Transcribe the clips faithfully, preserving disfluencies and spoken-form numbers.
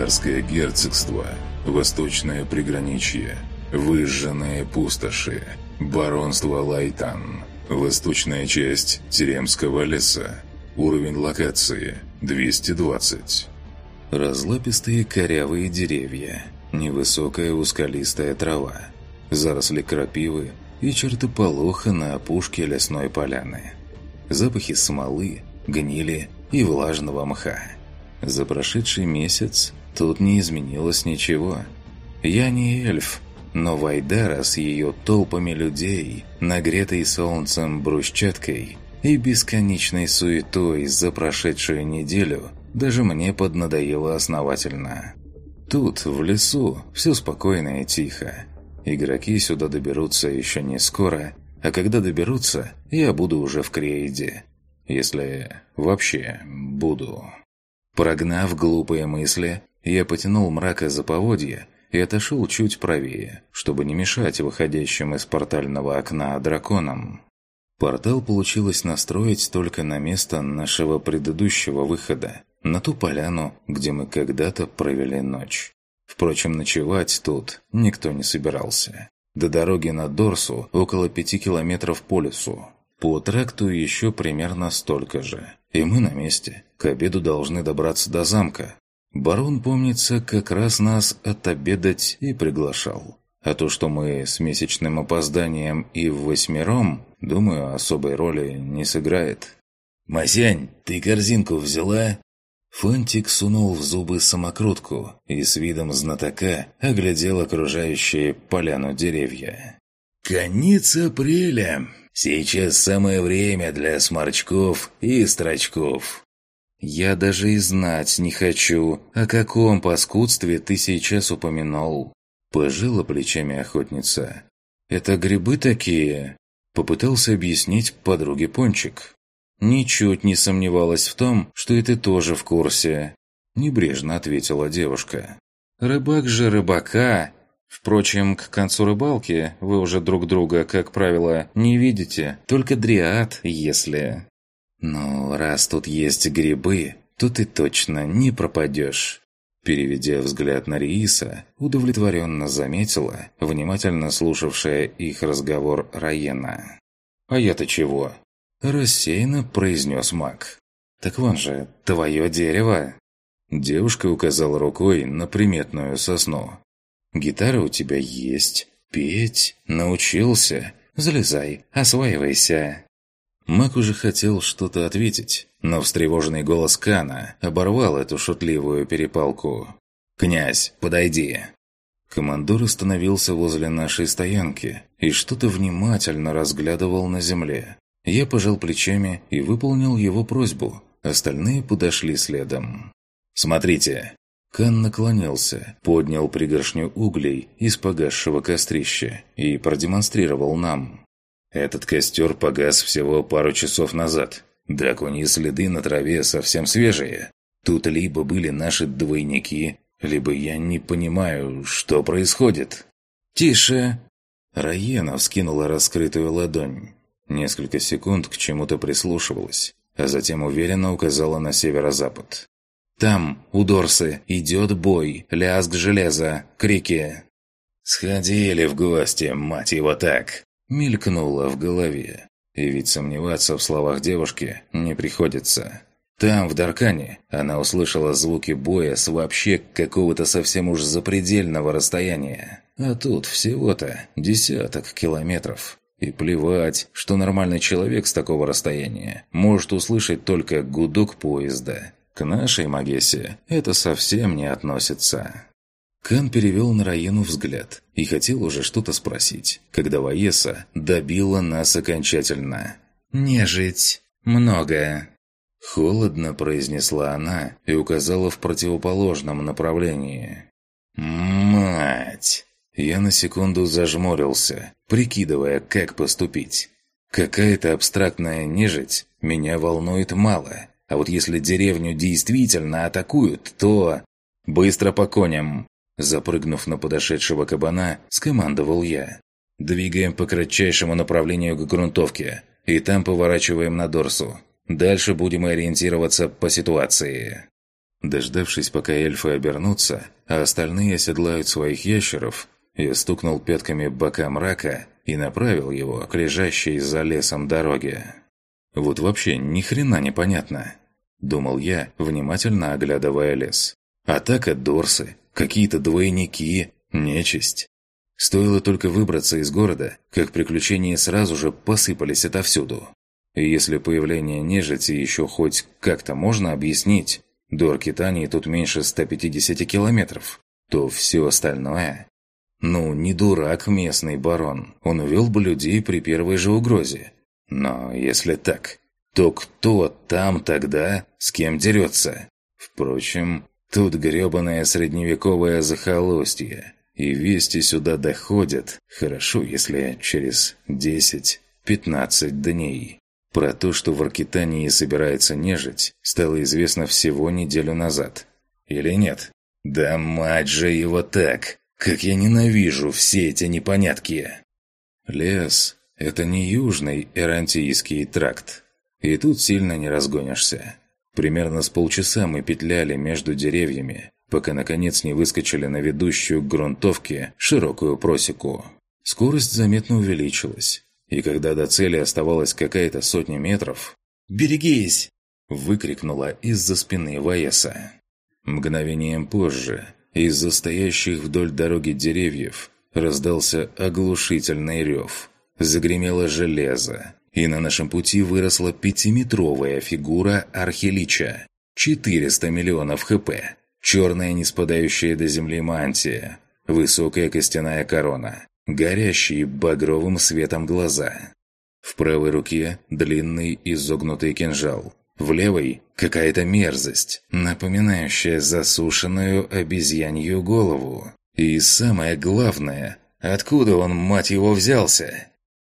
Швейцарское герцогство, Восточное приграничье, Выжженные пустоши, Баронство Лайтан, Восточная часть Теремского леса. Уровень локации двести двадцать. Разлапистые корявые деревья, невысокая узколистая трава, заросли крапивы и чертополоха на опушке лесной поляны. Запахи смолы, гнили и влажного мха. За прошедший месяц тут не изменилось ничего. Я не эльф, но Вайдара с ее толпами людей, нагретой солнцем брусчаткой и бесконечной суетой за прошедшую неделю даже мне поднадоело основательно. Тут, в лесу, все спокойно и тихо. Игроки сюда доберутся еще не скоро, а когда доберутся, я буду уже в Крейде. Если вообще буду. Прогнав глупые мысли, я потянул мрака за поводья и отошел чуть правее, чтобы не мешать выходящим из портального окна драконам. Портал получилось настроить только на место нашего предыдущего выхода, на ту поляну, где мы когда-то провели ночь. Впрочем, ночевать тут никто не собирался. До дороги на Дорсу около пяти километров по лесу. По тракту еще примерно столько же. И мы на месте. К обеду должны добраться до замка. Барон, помнится, как раз нас отобедать и приглашал. А то, что мы с месячным опозданием и в восьмером, думаю, особой роли не сыграет. «Масянь, ты корзинку взяла?» Фантик сунул в зубы самокрутку и с видом знатока оглядел окружающие поляну деревья. «Конец апреля. Сейчас самое время для сморчков и строчков». «Я даже и знать не хочу, о каком паскудстве ты сейчас упомянул». Пожала плечами охотница. «Это грибы такие?» Попытался объяснить подруге Пончик. «Ничуть не сомневалась в том, что и ты тоже в курсе», – небрежно ответила девушка. «Рыбак же рыбака. Впрочем, к концу рыбалки вы уже друг друга, как правило, не видите, только дриад, если...» «Ну, раз тут есть грибы, то ты точно не пропадешь». Переведя взгляд на Рииса, удовлетворенно заметила, внимательно слушавшая их разговор Раена. «А я-то чего?» – рассеянно произнес маг. «Так вон же, твое дерево!» Девушка указала рукой на приметную сосну. «Гитара у тебя есть, петь научился. Залезай, осваивайся». Маг уже хотел что-то ответить, но встревоженный голос Кана оборвал эту шутливую перепалку. «Князь, подойди!» Командор остановился возле нашей стоянки и что-то внимательно разглядывал на земле. Я пожал плечами и выполнил его просьбу. Остальные подошли следом. «Смотрите!» Кан наклонился, поднял пригоршню углей из погасшего кострища и продемонстрировал нам. Этот костер погас всего пару часов назад. Драконьи следы на траве совсем свежие. Тут либо были наши двойники, либо я не понимаю, что происходит. «Тише!» Раена вскинула раскрытую ладонь. Несколько секунд к чему-то прислушивалась, а затем уверенно указала на северо-запад. «Там, у Дорсы, идет бой, лязг железа, крики!» «Сходили в гости, мать его так!» Мелькнуло в голове. И ведь сомневаться в словах девушки не приходится. Там, в Даркане, она услышала звуки боя с вообще какого-то совсем уж запредельного расстояния. А тут всего-то десяток километров. И плевать, что нормальный человек с такого расстояния может услышать только гудок поезда. К нашей Магессе это совсем не относится. Кан перевел на Раену взгляд и хотел уже что-то спросить, когда Ваеса добила нас окончательно. «Нежить. Много». Холодно произнесла она и указала в противоположном направлении. «Мать!» Я на секунду зажмурился, прикидывая, как поступить. Какая-то абстрактная нежить меня волнует мало, а вот если деревню действительно атакуют, то... «Быстро по коням!» Запрыгнув на подошедшего кабана, скомандовал я. «Двигаем по кратчайшему направлению к грунтовке, и там поворачиваем на Дорсу. Дальше будем ориентироваться по ситуации». Дождавшись, пока эльфы обернутся, а остальные оседлают своих ящеров, я стукнул пятками бока мрака и направил его к лежащей за лесом дороге. Вот вообще ни хрена не понятно, думал я, внимательно оглядывая лес. Атака Дорсы, какие-то двойники, нечисть. Стоило только выбраться из города, как приключения сразу же посыпались отовсюду. И если появление нежити еще хоть как-то можно объяснить, до Аркитании тут меньше ста пятидесяти километров, то все остальное... Ну, не дурак местный барон, он увел бы людей при первой же угрозе. Но если так, то кто там тогда с кем дерется? Впрочем, тут гребаное средневековое захолустье, и вести сюда доходят, хорошо, если через десять-пятнадцать дней. Про то, что в Аркитании собирается нежить, стало известно всего неделю назад. Или нет? Да мать же его так! Как я ненавижу все эти непонятки! Лес — это не южный Эрантийский тракт. И тут сильно не разгонишься. Примерно с полчаса мы петляли между деревьями, пока наконец не выскочили на ведущую к грунтовке широкую просеку. Скорость заметно увеличилась. И когда до цели оставалась какая-то сотня метров... «Берегись!» — выкрикнула из-за спины Ваеса. Мгновением позже из-за стоящих вдоль дороги деревьев раздался оглушительный рев. Загремело железо, и на нашем пути выросла пятиметровая фигура архилича. четыреста миллионов хп, черная не спадающая до земли мантия, высокая костяная корона, горящие багровым светом глаза. В правой руке длинный изогнутый кинжал. В левой какая-то мерзость, напоминающая засушенную обезьянью голову. И самое главное, откуда он, мать его, взялся?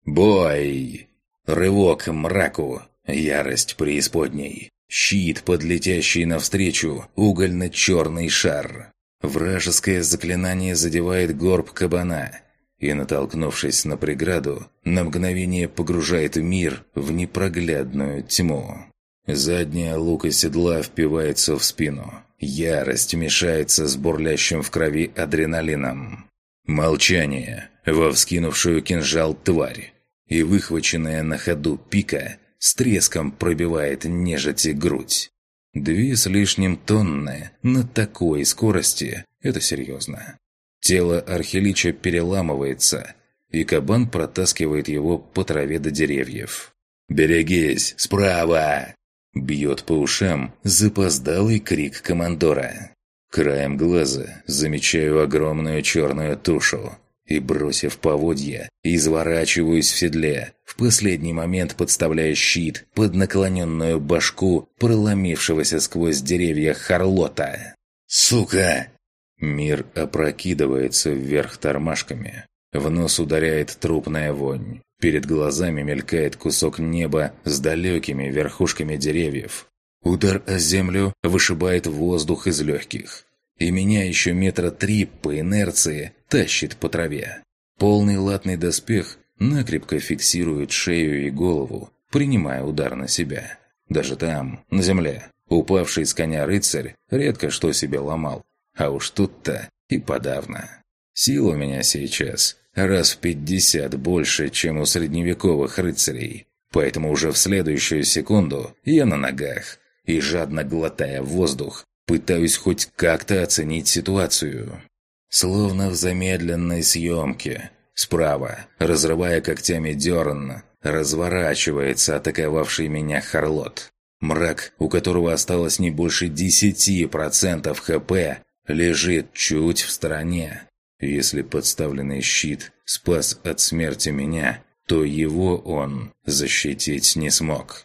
Бой! Рывок к мраку, ярость преисподней, щит, подлетящий навстречу, угольно-черный шар. Вражеское заклинание задевает горб кабана и, натолкнувшись на преграду, на мгновение погружает мир в непроглядную тьму. Задняя лука седла впивается в спину. Ярость мешается с бурлящим в крови адреналином. Молчание во вскинувшую кинжал тварь. И выхваченная на ходу пика с треском пробивает нежити грудь. Две с лишним тонны на такой скорости – это серьезно. Тело архилича переламывается, и кабан протаскивает его по траве до деревьев. «Берегись! Справа!» Бьет по ушам запоздалый крик командора. Краем глаза замечаю огромную черную тушу и, бросив поводья, изворачиваюсь в седле, в последний момент подставляя щит под наклоненную башку проломившегося сквозь деревья Харлота. «Сука!» Мир опрокидывается вверх тормашками. В нос ударяет трупная вонь. Перед глазами мелькает кусок неба с далекими верхушками деревьев. Удар о землю вышибает воздух из легких. И меня еще метра три по инерции тащит по траве. Полный латный доспех накрепко фиксирует шею и голову, принимая удар на себя. Даже там, на земле, упавший с коня рыцарь редко что себе ломал. А уж тут-то и подавно. Сил у меня сейчас раз в пятьдесят больше, чем у средневековых рыцарей. Поэтому уже в следующую секунду я на ногах и, жадно глотая воздух, пытаюсь хоть как-то оценить ситуацию. Словно в замедленной съемке. Справа, разрывая когтями дерн, разворачивается атаковавший меня Харлот. Мрак, у которого осталось не больше десяти процентов хп, лежит чуть в стороне. Если подставленный щит спас от смерти меня, то его он защитить не смог.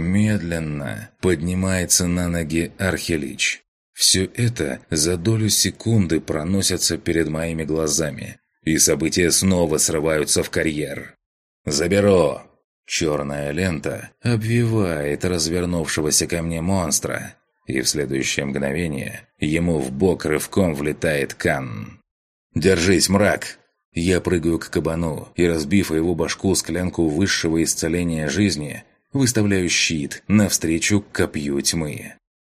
Медленно поднимается на ноги архилич. Все это за долю секунды проносится перед моими глазами, и события снова срываются в карьер. «Заберу!» Черная лента обвивает развернувшегося ко мне монстра, и в следующее мгновение ему в бок рывком влетает Кан. «Держись, мрак!» Я прыгаю к кабану и, разбив его башку склянку высшего исцеления жизни, выставляю щит навстречу копью тьмы.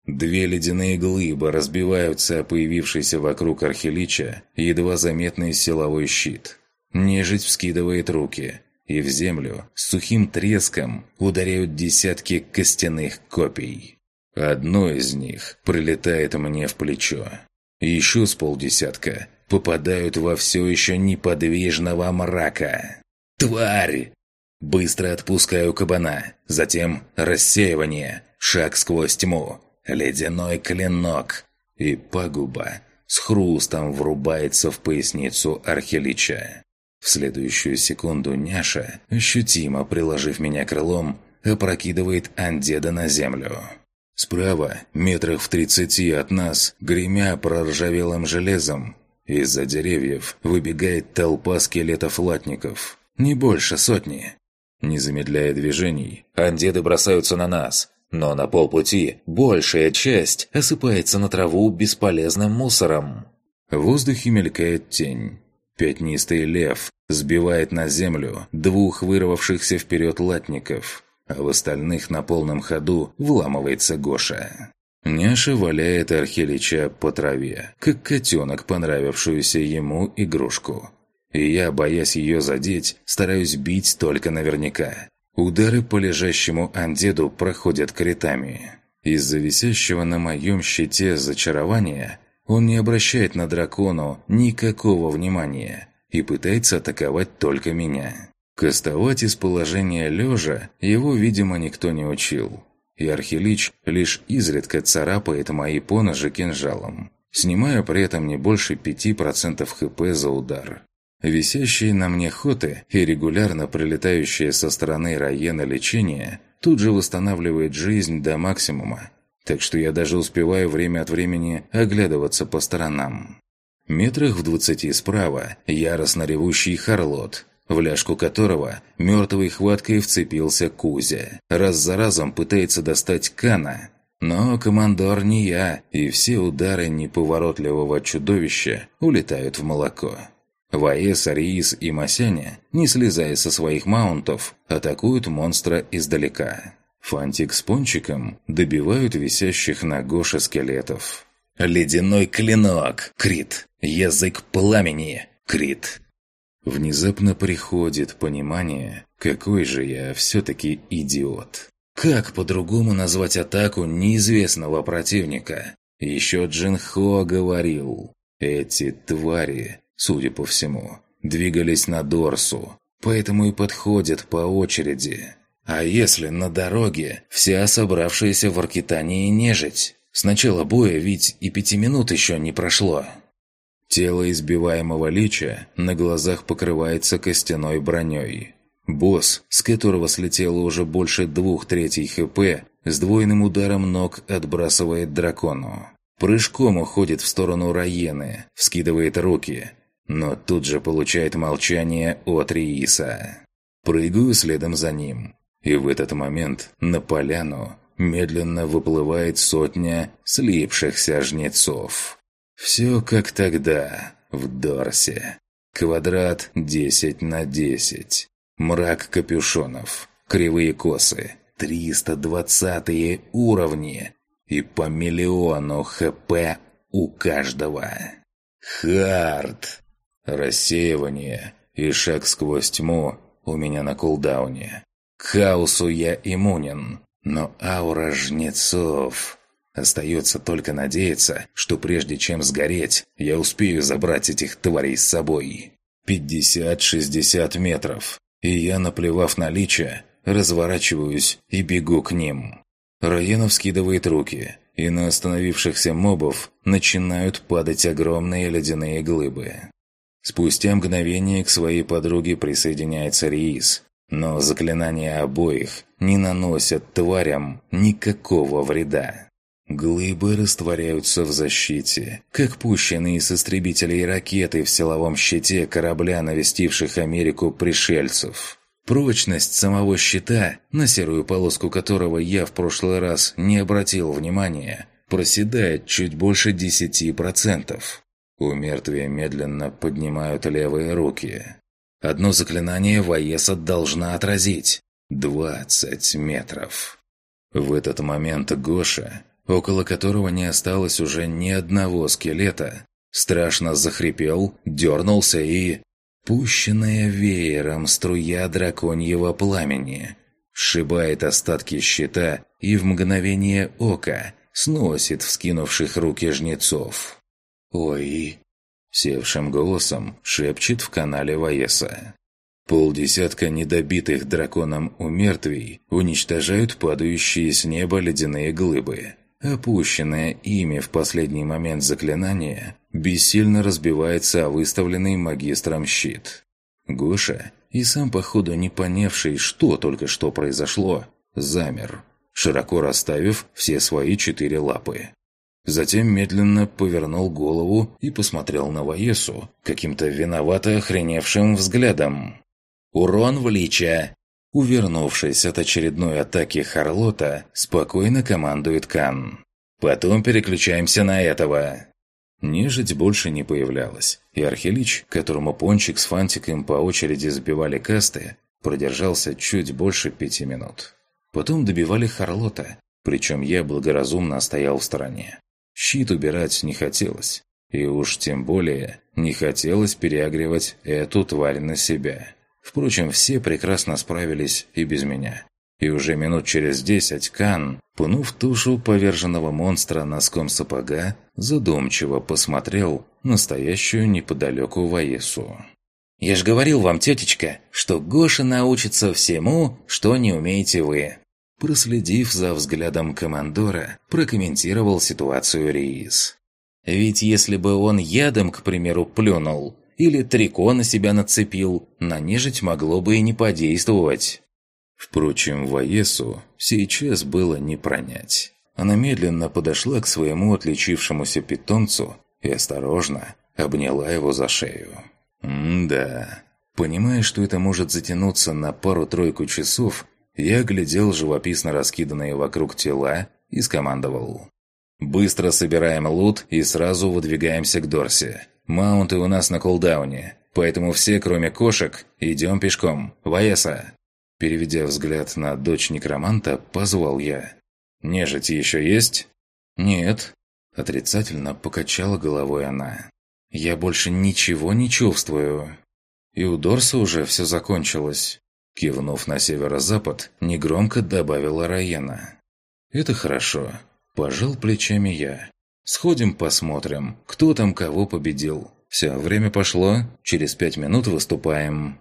Две ледяные глыбы разбиваются о появившийся вокруг архилича едва заметный силовой щит. Нежить вскидывает руки, и в землю с сухим треском ударяют десятки костяных копий. Одно из них прилетает мне в плечо. Еще с полдесятка попадают во все еще неподвижного мрака. «Тварь!» Быстро отпускаю кабана, затем рассеивание, шаг сквозь тьму, ледяной клинок, и пагуба с хрустом врубается в поясницу архилича. В следующую секунду няша, ощутимо приложив меня крылом, опрокидывает андеда на землю. Справа, метрах в тридцати от нас, гремя проржавелым железом, из-за деревьев выбегает толпа скелетов-латников. Не больше сотни. Не замедляя движений, андеды бросаются на нас, но на полпути большая часть осыпается на траву бесполезным мусором. В воздухе мелькает тень. Пятнистый лев сбивает на землю двух вырвавшихся вперед латников, а в остальных на полном ходу вламывается Гоша. Няша валяет архилича по траве, как котенок понравившуюся ему игрушку. И я, боясь ее задеть, стараюсь бить только наверняка. Удары по лежащему андеду проходят критами. Из-за висящего на моем щите зачарования он не обращает на дракону никакого внимания и пытается атаковать только меня. Кастовать из положения лежа его, видимо, никто не учил. И архилич лишь изредка царапает мои поножи кинжалом, снимая при этом не больше пяти процентов хп за удар. Висящие на мне хоты и регулярно прилетающие со стороны Раена лечения тут же восстанавливает жизнь до максимума, так что я даже успеваю время от времени оглядываться по сторонам. Метрах в двадцати справа яростно ревущий Харлот, в ляжку которого мертвой хваткой вцепился Кузя, раз за разом пытается достать Кана. Но командор не я, и все удары неповоротливого чудовища улетают в молоко. Ваес, Ариис и Масяня, не слезая со своих маунтов, атакуют монстра издалека. Фантик с Пончиком добивают висящих на Гоше скелетов. «Ледяной клинок! Крит! Язык пламени! Крит!» Внезапно приходит понимание, какой же я все-таки идиот. Как по-другому назвать атаку неизвестного противника? Еще Джин Хо говорил, эти твари, судя по всему, двигались на Дорсу, поэтому и подходят по очереди. А если на дороге вся собравшаяся в Аркитании нежить? С начала боя ведь и пяти минут еще не прошло. Тело избиваемого лича на глазах покрывается костяной броней. Босс, с которого слетело уже больше двух третей хп, с двойным ударом ног отбрасывает дракону. Прыжком уходит в сторону Раены, вскидывает руки, но тут же получает молчание от Рииса. Прыгаю следом за ним, и в этот момент на поляну медленно выплывает сотня слипшихся жнецов. Все как тогда, в Дорсе. Квадрат десять на десять. Мрак капюшонов, кривые косы, триста двадцатые уровни и по миллиону хп у каждого. Хард! Рассеивание и шаг сквозь тьму у меня на кулдауне. К хаосу я иммунен, но аура жнецов... Остается только надеяться, что прежде чем сгореть, я успею забрать этих тварей с собой. пятьдесят-шестьдесят метров, и я, наплевав на лича, разворачиваюсь и бегу к ним. Раенов скидывает руки, и на остановившихся мобов начинают падать огромные ледяные глыбы. Спустя мгновение к своей подруге присоединяется Риис, но заклинания обоих не наносят тварям никакого вреда. Глыбы растворяются в защите, как пущенные из истребителей ракеты в силовом щите корабля, навестивших Америку пришельцев. Прочность самого щита, на серую полоску которого я в прошлый раз не обратил внимания, проседает чуть больше десяти процентов. У мертвия медленно поднимают левые руки. Одно заклинание Ваеса должна отразить. Двадцать метров. В этот момент Гоша около которого не осталось уже ни одного скелета, страшно захрипел, дернулся и... Пущенная веером струя драконьего пламени сшибает остатки щита и в мгновение ока сносит вскинувших руки жнецов. «Ой!» — севшим голосом шепчет в канале Ваеса. Полдесятка недобитых драконом умертвий уничтожают падающие с неба ледяные глыбы. Опущенное ими в последний момент заклинание бессильно разбивается о выставленный магистром щит. Гоша, и сам походу не понявший, что только что произошло, замер, широко расставив все свои четыре лапы. Затем медленно повернул голову и посмотрел на Ваесу каким-то виновато охреневшим взглядом. «Урон в лича!» Увернувшись от очередной атаки Харлота, спокойно командует Кан. «Потом переключаемся на этого». Нежить больше не появлялась, и Архилич, которому Пончик с Фантиком по очереди сбивали касты, продержался чуть больше пяти минут. Потом добивали Харлота, причем я благоразумно стоял в стороне. Щит убирать не хотелось, и уж тем более не хотелось переагривать эту тварь на себя. Впрочем, все прекрасно справились и без меня. И уже минут через десять Кан, пнув тушу поверженного монстра носком сапога, задумчиво посмотрел на стоящую неподалеку Ваесу. «Я ж говорил вам, тетечка, что Гоша научится всему, что не умеете вы». Проследив за взглядом командора, прокомментировал ситуацию Риис. «Ведь если бы он ядом, к примеру, плюнул, или трико на себя нацепил, на нежить могло бы и не подействовать». Впрочем, Ваесу сейчас было не пронять. Она медленно подошла к своему отличившемуся питомцу и осторожно обняла его за шею. М-да. Понимая, что это может затянуться на пару-тройку часов, я глядел живописно раскиданные вокруг тела и скомандовал. «Быстро собираем лут и сразу выдвигаемся к Дорси. Маунты у нас на кулдауне, поэтому все, кроме кошек, идем пешком. Ваеса!» Переведя взгляд на дочь некроманта, позвал я. «Нежить еще есть?» «Нет», — отрицательно покачала головой она. «Я больше ничего не чувствую». «И у Дорса уже все закончилось», — кивнув на северо-запад, негромко добавила Райена. «Это хорошо», — пожал плечами я. «Сходим посмотрим, кто там кого победил. Все, время пошло, через пять минут выступаем».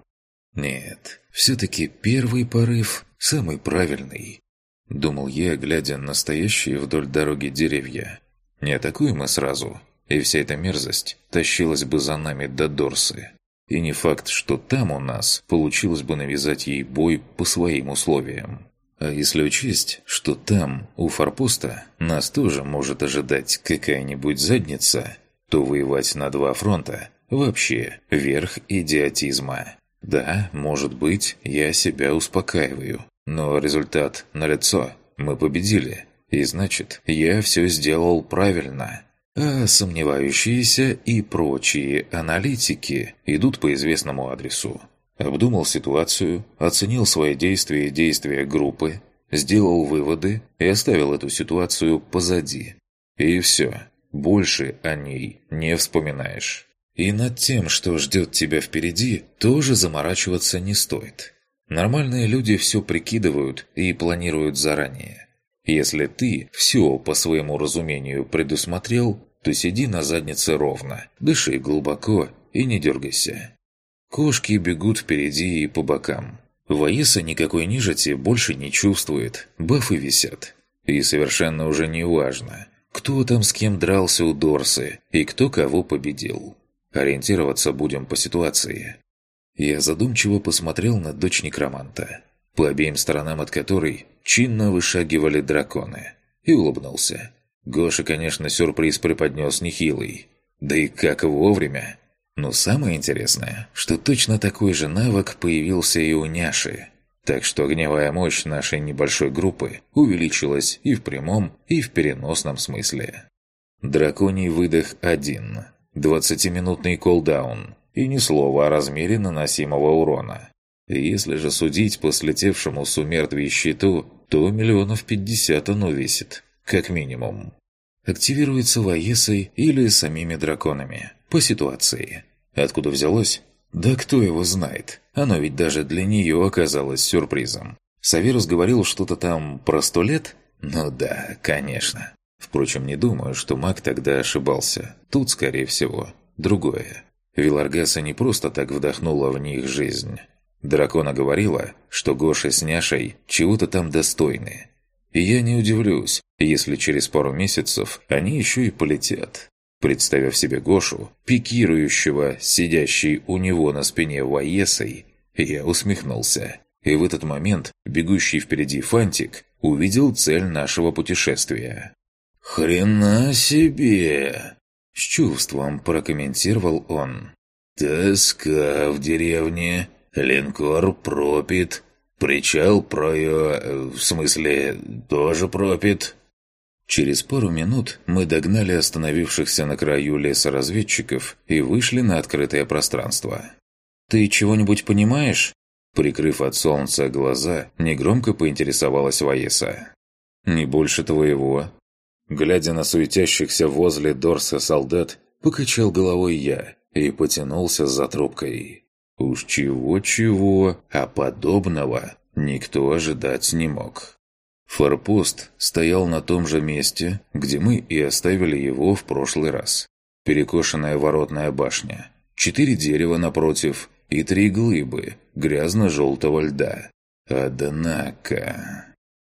«Нет, все-таки первый порыв самый правильный», — думал я, глядя на стоящие вдоль дороги деревья. «Не атакуем мы сразу, и вся эта мерзость тащилась бы за нами до Дорсы. И не факт, что там у нас получилось бы навязать ей бой по своим условиям. А если учесть, что там, у форпоста, нас тоже может ожидать какая-нибудь задница, то воевать на два фронта вообще верх идиотизма. Да, может быть, я себя успокаиваю, но результат налицо. Мы победили, и значит, я все сделал правильно. А сомневающиеся и прочие аналитики идут по известному адресу. Обдумал ситуацию, оценил свои действия и действия группы, сделал выводы и оставил эту ситуацию позади. И все, больше о ней не вспоминаешь. И над тем, что ждет тебя впереди, тоже заморачиваться не стоит. Нормальные люди все прикидывают и планируют заранее. Если ты все по своему разумению предусмотрел, то сиди на заднице ровно, дыши глубоко и не дергайся. Кошки бегут впереди и по бокам. Ваеса никакой нежити больше не чувствует, бафы висят. И совершенно уже не важно, кто там с кем дрался у Дорсы и кто кого победил. Ориентироваться будем по ситуации. Я задумчиво посмотрел на дочь некроманта, по обеим сторонам от которой чинно вышагивали драконы, и улыбнулся. Гоша, конечно, сюрприз преподнес нехилый. Да и как вовремя. Но самое интересное, что точно такой же навык появился и у Няши. Так что огневая мощь нашей небольшой группы увеличилась и в прямом, и в переносном смысле. Драконий выдох один. двадцатиминутный колдаун. И ни слова о размере наносимого урона. Если же судить по слетевшему с умертвий щиту, то миллионов пятьдесят оно весит. как минимум. Активируется Ваесой или самими драконами, по ситуации. Откуда взялось? Да кто его знает. Оно ведь даже для нее оказалось сюрпризом. Саверус говорил что-то там про сто лет? Ну да, конечно. Впрочем, не думаю, что маг тогда ошибался. Тут, скорее всего, другое. Виларгаса не просто так вдохнула в них жизнь. Дракона говорила, что Гоша с Няшей чего-то там достойны. И я не удивлюсь, если через пару месяцев они еще и полетят. Представив себе Гошу, пикирующего, сидящей у него на спине Ваесой, я усмехнулся. И в этот момент бегущий впереди Фантик увидел цель нашего путешествия. «Хрена себе!» – с чувством прокомментировал он. «Тоска в деревне, линкор пропит, причал прое... в смысле, тоже пропит». Через пару минут мы догнали остановившихся на краю леса разведчиков и вышли на открытое пространство. «Ты чего-нибудь понимаешь?» Прикрыв от солнца глаза, негромко поинтересовалась Ваеса. «Не больше твоего». Глядя на суетящихся возле Дорса солдат, покачал головой я и потянулся за трубкой. Уж чего-чего, а подобного никто ожидать не мог. Форпост стоял на том же месте, где мы и оставили его в прошлый раз. Перекошенная воротная башня, четыре дерева напротив и три глыбы грязно-желтого льда. Однако...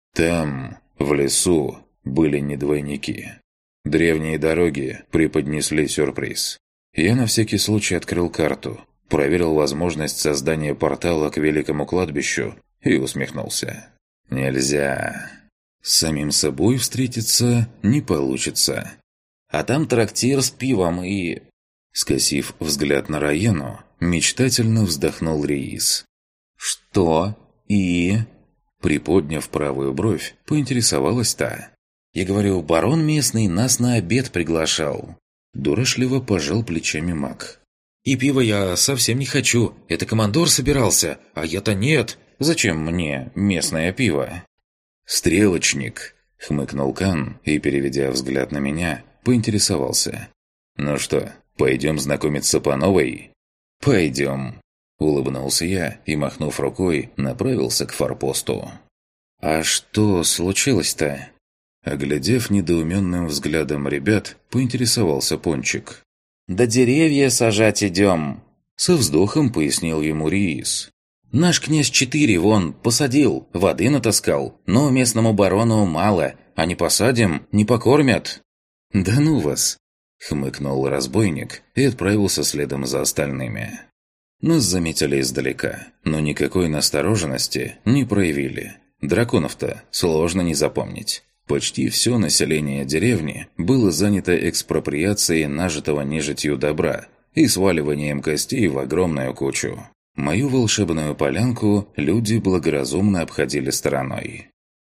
Там, в лесу, были не двойники. Древние дороги преподнесли сюрприз. Я на всякий случай открыл карту, проверил возможность создания портала к Великому кладбищу и усмехнулся. Нельзя. С самим собой встретиться не получится. А там трактир с пивом и... Скосив взгляд на Раену, мечтательно вздохнул Риис. «Что? И?» Приподняв правую бровь, поинтересовалась та. «Я говорю, барон местный нас на обед приглашал». Дурашливо пожал плечами маг. «И пиво я совсем не хочу. Это командор собирался, а я-то нет. Зачем мне местное пиво?» «Стрелочник», — хмыкнул Кан и, переведя взгляд на меня, поинтересовался. «Ну что, пойдем знакомиться по новой?» «Пойдем», — улыбнулся я и, махнув рукой, направился к форпосту. «А что случилось-то?» Оглядев недоуменным взглядом ребят, поинтересовался Пончик. «Да деревья сажать идем!» Со вздохом пояснил ему Риис. «Наш князь четыре вон посадил, воды натаскал, но местному барону мало, а не посадим, не покормят». «Да ну вас!» — хмыкнул разбойник и отправился следом за остальными. Нас заметили издалека, но никакой настороженности не проявили. Драконов-то сложно не запомнить. Почти все население деревни было занято экспроприацией нажитого нежитью добра и сваливанием костей в огромную кучу. Мою волшебную полянку люди благоразумно обходили стороной.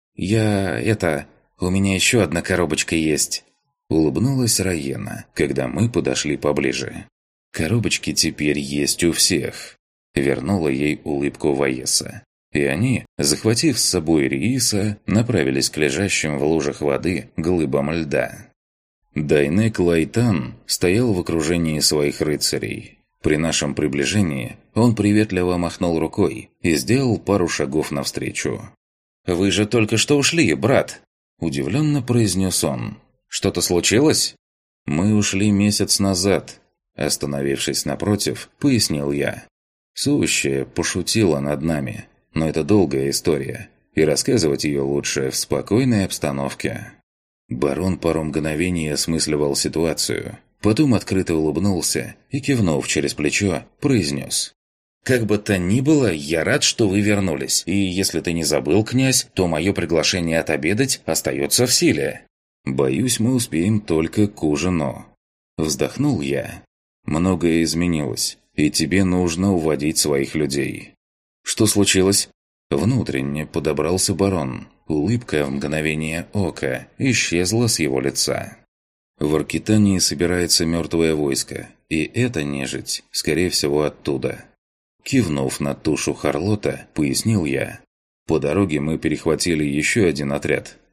«Я... это... у меня еще одна коробочка есть», — улыбнулась Раена, когда мы подошли поближе. «Коробочки теперь есть у всех», — вернула ей улыбку Ваеса. И они, захватив с собой Рииса, направились к лежащим в лужах воды глыбам льда. Дайнек Лайтан стоял в окружении своих рыцарей. При нашем приближении он приветливо махнул рукой и сделал пару шагов навстречу. «Вы же только что ушли, брат!» – удивленно произнес он. «Что-то случилось?» «Мы ушли месяц назад», – остановившись напротив, пояснил я. «Сущая пошутила над нами». Но это долгая история, и рассказывать ее лучше в спокойной обстановке. Барон пару мгновений осмысливал ситуацию, потом открыто улыбнулся и, кивнув через плечо, произнес. «Как бы то ни было, я рад, что вы вернулись, и если ты не забыл, князь, то мое приглашение отобедать остается в силе». «Боюсь, мы успеем только к ужину». Вздохнул я. «Многое изменилось, и тебе нужно уводить своих людей». «Что случилось?» Внутренне подобрался барон. Улыбка в мгновение ока исчезла с его лица. В Аркитании собирается мертвое войско, и эта нежить, скорее всего, оттуда. Кивнув на тушу Харлота, пояснил я. По дороге мы перехватили еще один отряд,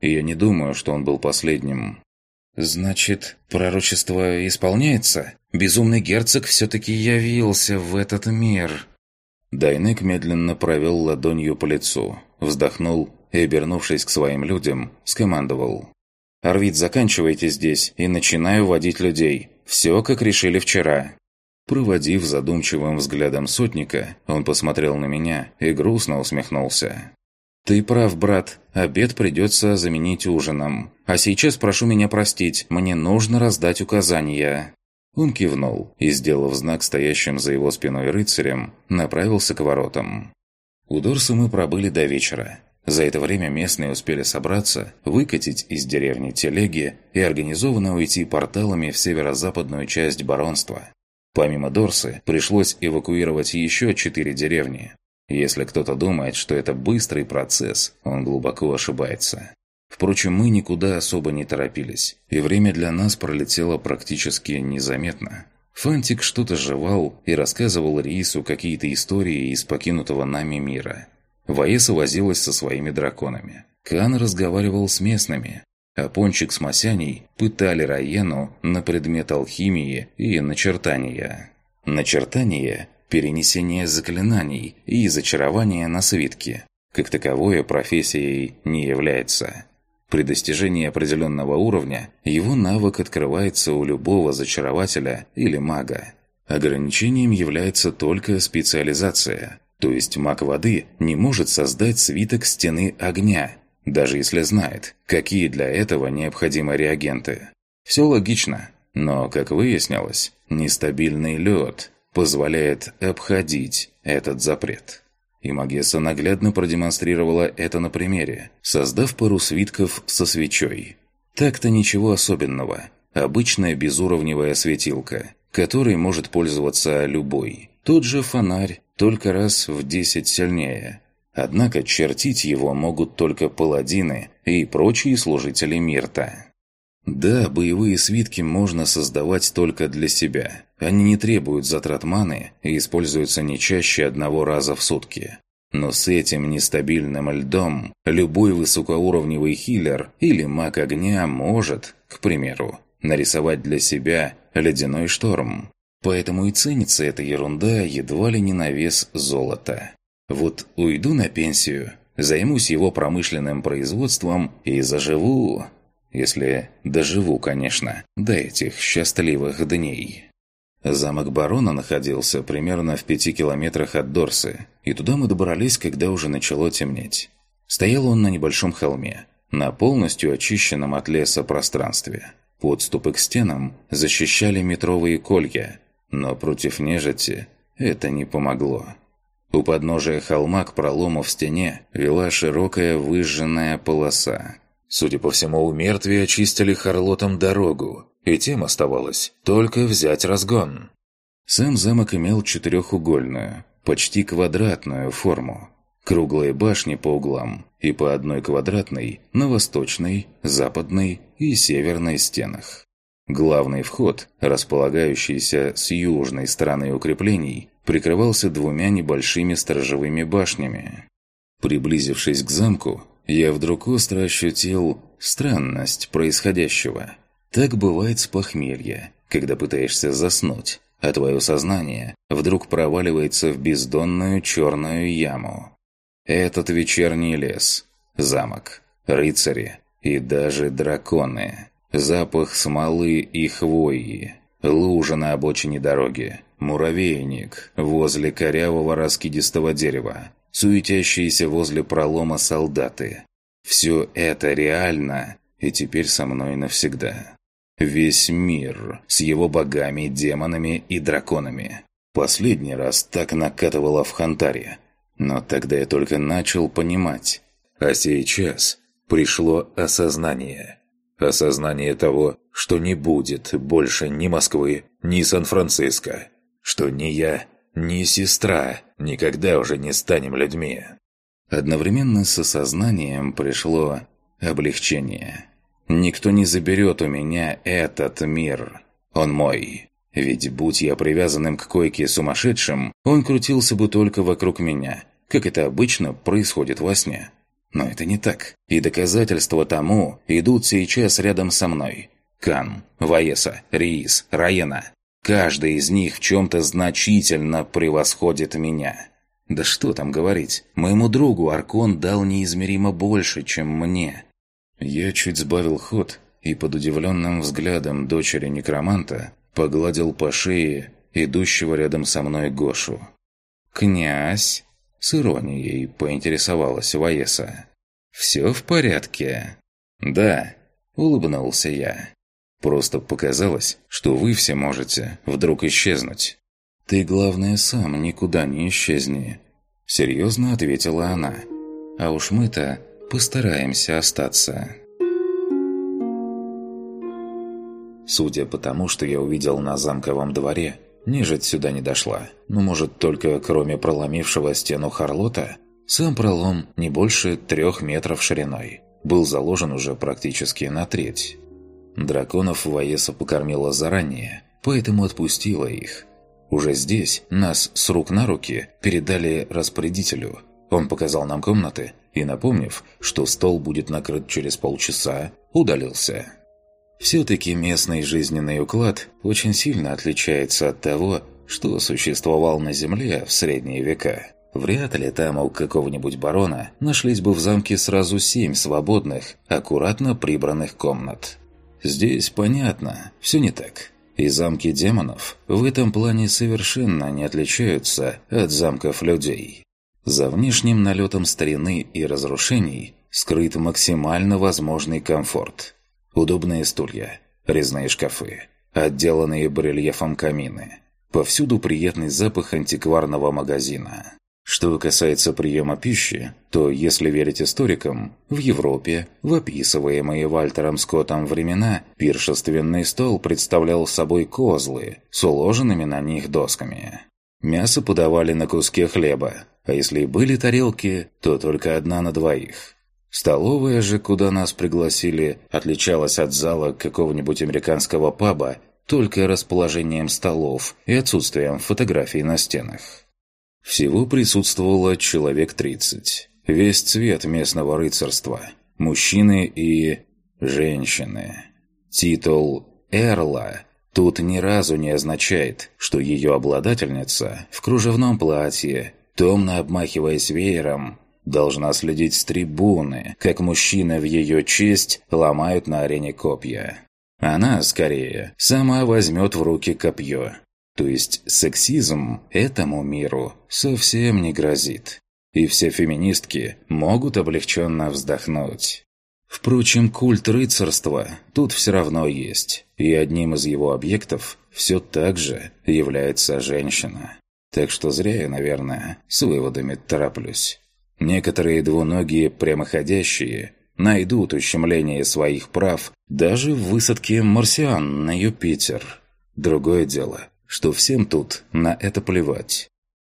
и я не думаю, что он был последним». «Значит, пророчество исполняется? Безумный герцог все-таки явился в этот мир». Дайнек медленно провел ладонью по лицу, вздохнул и, обернувшись к своим людям, скомандовал: «Арвид, заканчивайте здесь и начинаю водить людей. Все, как решили вчера». Проводив задумчивым взглядом сотника, он посмотрел на меня и грустно усмехнулся. «Ты прав, брат. Обед придется заменить ужином. А сейчас прошу меня простить, мне нужно раздать указания». Он кивнул и, сделав знак стоящим за его спиной рыцарям, направился к воротам. У Дорса мы пробыли до вечера. За это время местные успели собраться, выкатить из деревни телеги и организованно уйти порталами в северо-западную часть баронства. Помимо Дорсы, пришлось эвакуировать еще четыре деревни. Если кто-то думает, что это быстрый процесс, он глубоко ошибается. Впрочем, мы никуда особо не торопились, и время для нас пролетело практически незаметно. Фантик что-то жевал и рассказывал Рису какие-то истории из покинутого нами мира. Ваеса возилась со своими драконами. Кан разговаривал с местными, а Пончик с Масяней пытали Раену на предмет алхимии и начертания. Начертание – перенесение заклинаний и зачарование на свитки. Как таковое профессией не является. При достижении определенного уровня его навык открывается у любого зачарователя или мага. Ограничением является только специализация, то есть маг воды не может создать свиток стены огня, даже если знает, какие для этого необходимы реагенты. Все логично, но, как выяснилось, нестабильный лед позволяет обходить этот запрет. И Магесса наглядно продемонстрировала это на примере, создав пару свитков со свечой. Так-то ничего особенного. Обычная безуровневая светилка, которой может пользоваться любой. Тот же фонарь, только раз в десять сильнее. Однако чертить его могут только паладины и прочие служители Мирта. Да, боевые свитки можно создавать только для себя. Они не требуют затрат маны и используются не чаще одного раза в сутки. Но с этим нестабильным льдом любой высокоуровневый хиллер или маг огня может, к примеру, нарисовать для себя ледяной шторм. Поэтому и ценится эта ерунда едва ли не на вес золота. Вот уйду на пенсию, займусь его промышленным производством и заживу... Если доживу, конечно, до этих счастливых дней. Замок барона находился примерно в пяти километрах от Дорсы, и туда мы добрались, когда уже начало темнеть. Стоял он на небольшом холме, на полностью очищенном от леса пространстве. Подступы к стенам защищали метровые колья, но против нежити это не помогло. У подножия холма к пролому в стене вела широкая выжженная полоса. Судя по всему, у мертвия очистили Харлотом дорогу, и тем оставалось только взять разгон. Сам замок имел четырехугольную, почти квадратную форму. Круглые башни по углам и по одной квадратной на восточной, западной и северной стенах. Главный вход, располагающийся с южной стороны укреплений, прикрывался двумя небольшими сторожевыми башнями. Приблизившись к замку, я вдруг остро ощутил странность происходящего. Так бывает с похмелья, когда пытаешься заснуть, а твое сознание вдруг проваливается в бездонную черную яму. Этот вечерний лес, замок, рыцари и даже драконы, запах смолы и хвои, лужа на обочине дороги, муравейник возле корявого раскидистого дерева, суетящиеся возле пролома солдаты. Все это реально, и теперь со мной навсегда. Весь мир с его богами, демонами и драконами. Последний раз так накатывало в Хантаре. Но тогда я только начал понимать. А сейчас пришло осознание. Осознание того, что не будет больше ни Москвы, ни Сан-Франциско. Что ни я, ни сестра никогда уже не станем людьми. Одновременно с осознанием пришло облегчение. Никто не заберет у меня этот мир. Он мой. Ведь будь я привязанным к койке сумасшедшим, он крутился бы только вокруг меня, как это обычно происходит во сне. Но это не так. И доказательства тому идут сейчас рядом со мной. Кан, Ваеса, Риис, Раена. Каждый из них в чем-то значительно превосходит меня. Да что там говорить, моему другу Аркон дал неизмеримо больше, чем мне. Я чуть сбавил ход и под удивленным взглядом дочери некроманта погладил по шее идущего рядом со мной Гошу. «Князь?» — с иронией поинтересовалась Ваеса. «Все в порядке?» «Да», — улыбнулся я. «Просто показалось, что вы все можете вдруг исчезнуть». «Ты, главное, сам никуда не исчезни», — серьезно ответила она. «А уж мы-то постараемся остаться». Судя по тому, что я увидел на замковом дворе, нежить сюда не дошла. Ну, может, только кроме проломившего стену Харлота, сам пролом не больше трех метров шириной. Был заложен уже практически на треть. Драконов Ваеса покормила заранее, поэтому отпустила их. Уже здесь нас с рук на руки передали распорядителю. Он показал нам комнаты и, напомнив, что стол будет накрыт через полчаса, удалился. Все-таки местный жизненный уклад очень сильно отличается от того, что существовал на Земле в средние века. Вряд ли там у какого-нибудь барона нашлись бы в замке сразу семь свободных, аккуратно прибранных комнат. Здесь, понятно, все не так. И замки демонов в этом плане совершенно не отличаются от замков людей. За внешним налетом старины и разрушений скрыт максимально возможный комфорт. Удобные стулья, резные шкафы, отделанные барельефом камины. Повсюду приятный запах антикварного магазина. Что касается приема пищи, то, если верить историкам, в Европе, в описываемые Вальтером Скоттом времена, пиршественный стол представлял собой козлы с уложенными на них досками. Мясо подавали на куске хлеба, а если и были тарелки, то только одна на двоих. Столовая же, куда нас пригласили, отличалась от зала какого-нибудь американского паба только расположением столов и отсутствием фотографий на стенах. Всего присутствовало человек тридцать. Весь цвет местного рыцарства. Мужчины и женщины. Титул «Эрла» тут ни разу не означает, что ее обладательница в кружевном платье, томно обмахиваясь веером, должна следить с трибуны, как мужчины в ее честь ломают на арене копья. Она, скорее, сама возьмет в руки копье. То есть сексизм этому миру совсем не грозит. И все феминистки могут облегченно вздохнуть. Впрочем, культ рыцарства тут все равно есть. И одним из его объектов все так же является женщина. Так что зря я, наверное, с выводами тороплюсь. Некоторые двуногие прямоходящие найдут ущемление своих прав даже в высадке марсиан на Юпитер. Другое дело, что всем тут на это плевать.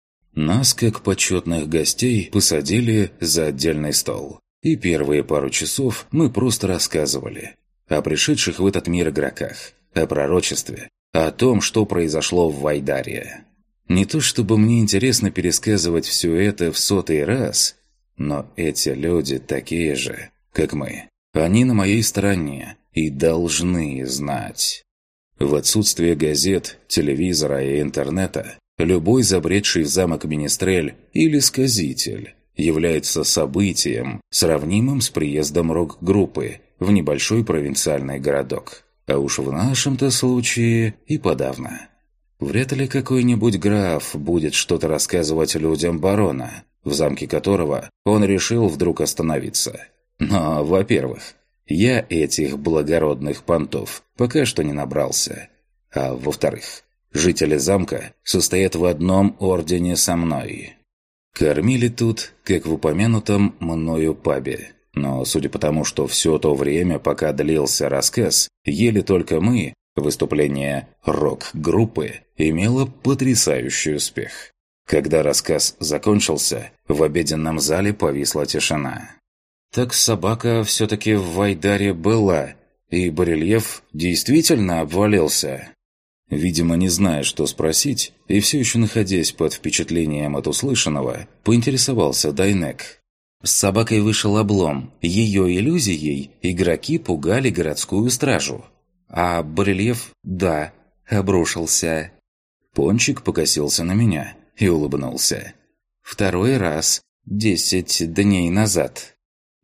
Нас, как почетных гостей, посадили за отдельный стол. И первые пару часов мы просто рассказывали о пришедших в этот мир игроках, о пророчестве, о том, что произошло в Вайдаре. Не то чтобы мне интересно пересказывать все это в сотый раз, но эти люди такие же, как мы. Они на моей стороне и должны знать. В отсутствие газет, телевизора и интернета, любой забредший в замок Министрель или сказитель является событием, сравнимым с приездом рок-группы в небольшой провинциальный городок. А уж в нашем-то случае и подавно. Вряд ли какой-нибудь граф будет что-то рассказывать людям барона, в замке которого он решил вдруг остановиться. Но, во-первых, я этих благородных понтов пока что не набрался. А во-вторых, жители замка состоят в одном ордене со мной. Кормили тут, как в упомянутом мною пабе. Но, судя по тому, что все то время, пока длился рассказ, ели только мы, выступление рок-группы имело потрясающий успех. Когда рассказ закончился, в обеденном зале повисла тишина. Так собака все-таки в Вайдаре была, и барельеф действительно обвалился. Видимо, не зная, что спросить, и все еще находясь под впечатлением от услышанного, поинтересовался Дайнек. С собакой вышел облом. Ее иллюзией игроки пугали городскую стражу. А барельеф, да, обрушился. Пончик покосился на меня и улыбнулся. Второй раз, десять дней назад.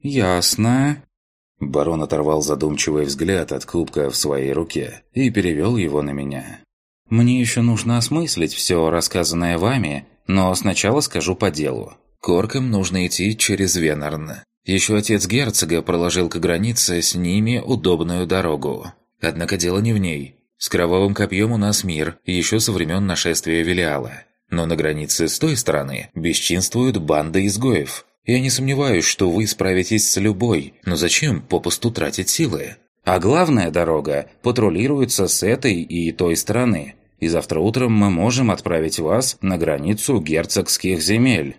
Ясно. Барон оторвал задумчивый взгляд от кубка в своей руке и перевел его на меня. «Мне еще нужно осмыслить все рассказанное вами, но сначала скажу по делу. К оркам нужно идти через Венерн. Еще отец герцога проложил к границе с ними удобную дорогу. Однако дело не в ней. С кровавым копьем у нас мир, еще со времен нашествия Велиала. Но на границе с той стороны бесчинствуют банды изгоев. Я не сомневаюсь, что вы справитесь с любой, но зачем попусту тратить силы? А главная дорога патрулируется с этой и той стороны, и завтра утром мы можем отправить вас на границу герцогских земель.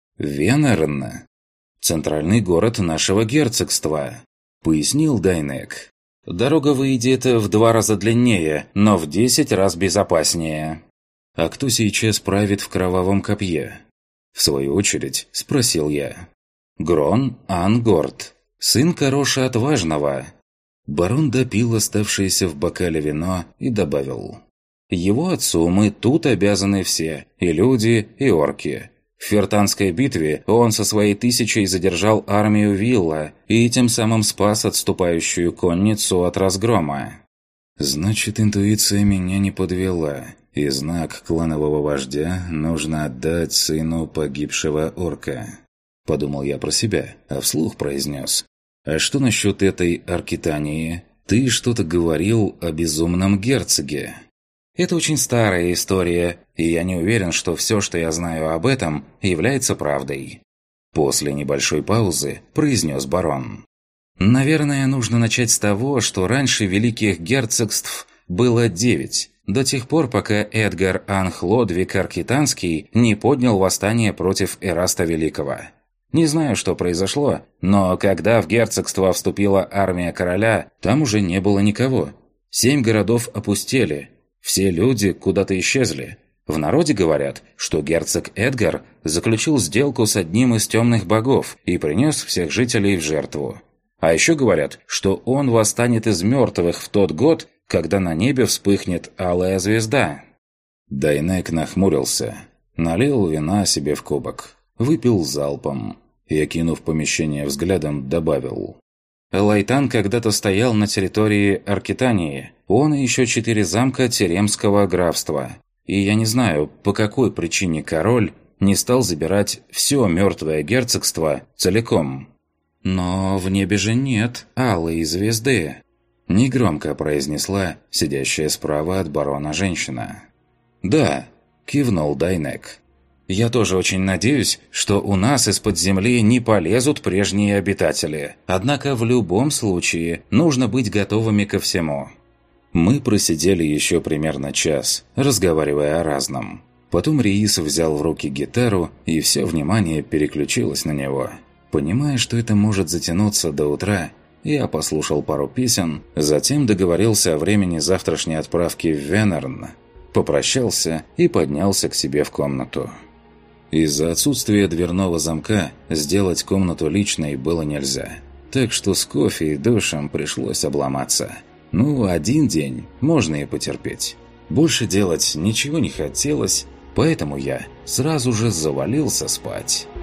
Венерн – центральный город нашего герцогства, пояснил Дайнек. Дорога выйдет в два раза длиннее, но в десять раз безопаснее. А кто сейчас правит в кровавом копье? В свою очередь спросил я. Грон Ангорд, сын Короша Отважного. Барон допил оставшееся в бокале вино и добавил. Его отцу мы тут обязаны все, и люди, и орки. В Фертанской битве он со своей тысячей задержал армию Вилла и тем самым спас отступающую конницу от разгрома. Значит, интуиция меня не подвела, и знак кланового вождя нужно отдать сыну погибшего орка. Подумал я про себя, а вслух произнес. А что насчет этой Аркитании? Ты что-то говорил о безумном герцоге. Это очень старая история, и я не уверен, что все, что я знаю об этом, является правдой. После небольшой паузы произнес барон. Наверное, нужно начать с того, что раньше великих герцогств было девять, до тех пор, пока Эдгар Анхлодвиг Аркитанский не поднял восстание против Эраста Великого. Не знаю, что произошло, но когда в герцогство вступила армия короля, там уже не было никого. Семь городов опустели. Все люди куда-то исчезли. В народе говорят, что герцог Эдгар заключил сделку с одним из темных богов и принес всех жителей в жертву. А еще говорят, что он восстанет из мертвых в тот год, когда на небе вспыхнет алая звезда. Дайнек нахмурился, налил вина себе в кубок, выпил залпом и, окинув помещение взглядом, добавил. Лайтан когда-то стоял на территории Аркитании, он и еще четыре замка Теремского графства. И я не знаю, по какой причине король не стал забирать все мертвое герцогство целиком. «Но в небе же нет алой звезды», – негромко произнесла сидящая справа от барона женщина. «Да», – кивнул Дайнек. «Я тоже очень надеюсь, что у нас из-под земли не полезут прежние обитатели. Однако в любом случае нужно быть готовыми ко всему». Мы просидели еще примерно час, разговаривая о разном. Потом Риис взял в руки гитару, и все внимание переключилось на него. Понимая, что это может затянуться до утра, я послушал пару песен, затем договорился о времени завтрашней отправки в Венерн, попрощался и поднялся к себе в комнату. Из-за отсутствия дверного замка сделать комнату личной было нельзя, так что с кофе и душем пришлось обломаться. Ну, один день можно и потерпеть. Больше делать ничего не хотелось, поэтому я сразу же завалился спать.